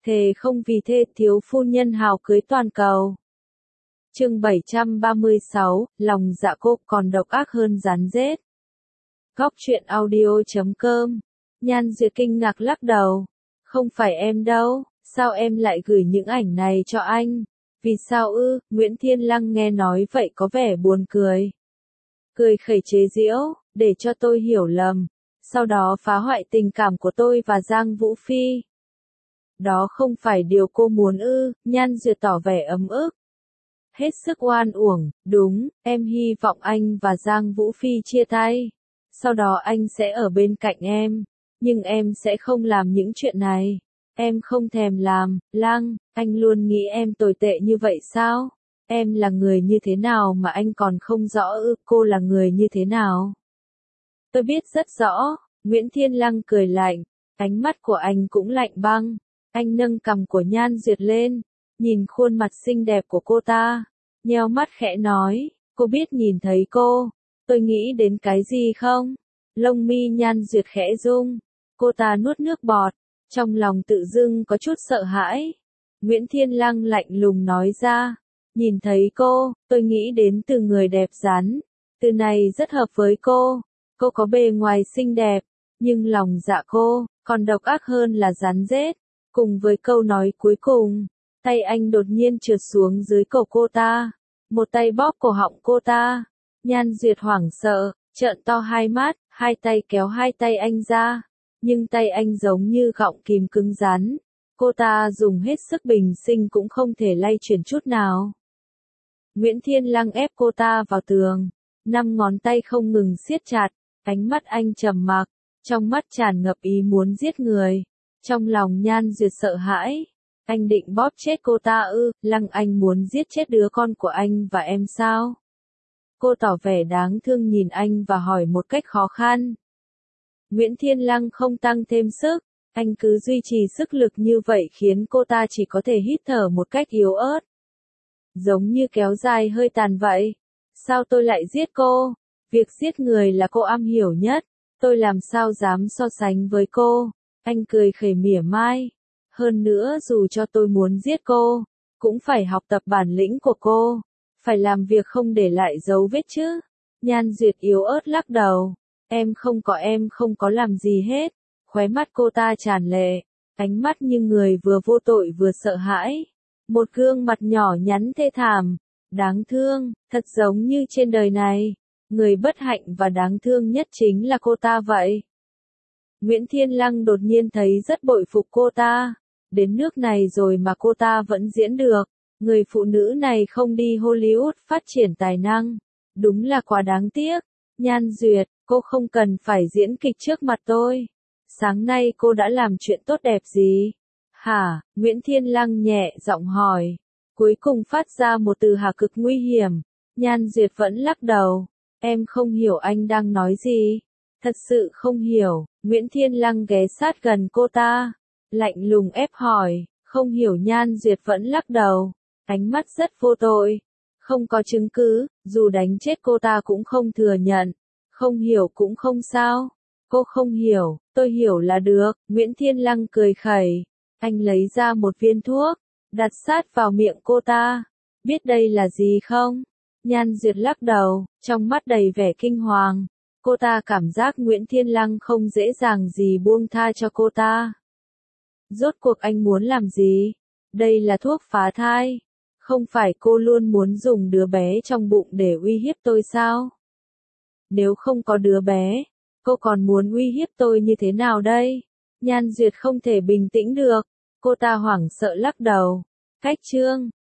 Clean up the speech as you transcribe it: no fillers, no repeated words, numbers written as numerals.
Thề không vì thê thiếu phu nhân hào cưới toàn cầu. Chương 736, lòng dạ cô còn độc ác hơn rắn rết. Góc truyện audio.com. Nhan Duyệt kinh ngạc lắc đầu. Không phải em đâu, sao em lại gửi những ảnh này cho anh? Vì sao ư? Nguyễn Thiên Lăng nghe nói vậy có vẻ buồn cười. Cười khẩy chế giễu, để cho tôi hiểu lầm. Sau đó phá hoại tình cảm của tôi và Giang Vũ Phi. Đó không phải điều cô muốn ư? Nhan Duyệt tỏ vẻ ấm ức. Hết sức oan uổng, đúng, em hy vọng anh và Giang Vũ Phi chia tay. Sau đó anh sẽ ở bên cạnh em. Nhưng em sẽ không làm những chuyện này. Em không thèm làm. Lăng, anh luôn nghĩ em tồi tệ như vậy sao? Em là người như thế nào mà anh còn không rõ ư? Cô là người như thế nào? Tôi biết rất rõ. Nguyễn Thiên Lăng cười lạnh. Ánh mắt của anh cũng lạnh băng. Anh nâng cằm của Nhan Duyệt lên. Nhìn khuôn mặt xinh đẹp của cô ta. Nheo mắt khẽ nói. Cô biết nhìn thấy cô. Tôi nghĩ đến cái gì không? Lông mi Nhan Duyệt khẽ rung. Cô ta nuốt nước bọt. Trong lòng tự dưng có chút sợ hãi. Nguyễn Thiên Lăng lạnh lùng nói ra. Nhìn thấy cô, tôi nghĩ đến từ người đẹp rắn. Từ này rất hợp với cô. Cô có bề ngoài xinh đẹp. Nhưng lòng dạ cô, còn độc ác hơn là rắn rết. Cùng với câu nói cuối cùng, tay anh đột nhiên trượt xuống dưới cổ cô ta. Một tay bóp cổ họng cô ta. Nhan Duyệt hoảng sợ, trợn to hai mắt, hai tay kéo hai tay anh ra. Nhưng tay anh giống như gọng kìm cứng rắn. Cô ta dùng hết sức bình sinh cũng không thể lay chuyển chút nào. Nguyễn Thiên Lăng ép cô ta vào tường. 5 ngón tay không ngừng siết chặt. Ánh mắt anh trầm mặc. Trong mắt tràn ngập ý muốn giết người. Trong lòng Nhan Duyệt sợ hãi. Anh định bóp chết cô ta ư? Lăng, anh muốn giết chết đứa con của anh và em sao? Cô tỏ vẻ đáng thương nhìn anh và hỏi một cách khó khăn. Nguyễn Thiên Lăng không tăng thêm sức. Anh cứ duy trì sức lực như vậy khiến cô ta chỉ có thể hít thở một cách yếu ớt. Giống như kéo dài hơi tàn vậy. Sao tôi lại giết cô? Việc giết người là cô am hiểu nhất. Tôi làm sao dám so sánh với cô? Anh cười khẩy mỉa mai. Hơn nữa dù cho tôi muốn giết cô, cũng phải học tập bản lĩnh của cô. Phải làm việc không để lại dấu vết chứ. Nhan Duyệt yếu ớt lắc đầu. Em không có làm gì hết. Khóe mắt cô ta tràn lệ. Ánh mắt như người vừa vô tội vừa sợ hãi. Một gương mặt nhỏ nhắn thê thảm. Đáng thương, thật giống như trên đời này. Người bất hạnh và đáng thương nhất chính là cô ta vậy. Nguyễn Thiên Lăng đột nhiên thấy rất bội phục cô ta. Đến nước này rồi mà cô ta vẫn diễn được. Người phụ nữ này không đi Hollywood phát triển tài năng. Đúng là quá đáng tiếc. Nhan Duyệt, cô không cần phải diễn kịch trước mặt tôi. Sáng nay cô đã làm chuyện tốt đẹp gì? Hả? Nguyễn Thiên Lăng nhẹ giọng hỏi. Cuối cùng phát ra một từ hà cực nguy hiểm. Nhan Duyệt vẫn lắc đầu. Em không hiểu anh đang nói gì. Thật sự không hiểu. Nguyễn Thiên Lăng ghé sát gần cô ta. Lạnh lùng ép hỏi. Không hiểu. Nhan Duyệt vẫn lắc đầu. Ánh mắt rất vô tội. Không có chứng cứ, dù đánh chết cô ta cũng không thừa nhận. Không hiểu cũng không sao. Cô không hiểu, tôi hiểu là được. Nguyễn Thiên Lăng cười khẩy. Anh lấy ra một viên thuốc, đặt sát vào miệng cô ta. Biết đây là gì không? Nhan Duyệt lắc đầu, trong mắt đầy vẻ kinh hoàng. Cô ta cảm giác Nguyễn Thiên Lăng không dễ dàng gì buông tha cho cô ta. Rốt cuộc anh muốn làm gì? Đây là thuốc phá thai. Không phải cô luôn muốn dùng đứa bé trong bụng để uy hiếp tôi sao? Nếu không có đứa bé, cô còn muốn uy hiếp tôi như thế nào đây? Nhan Duyệt không thể bình tĩnh được. Cô ta hoảng sợ lắc đầu. Cách chương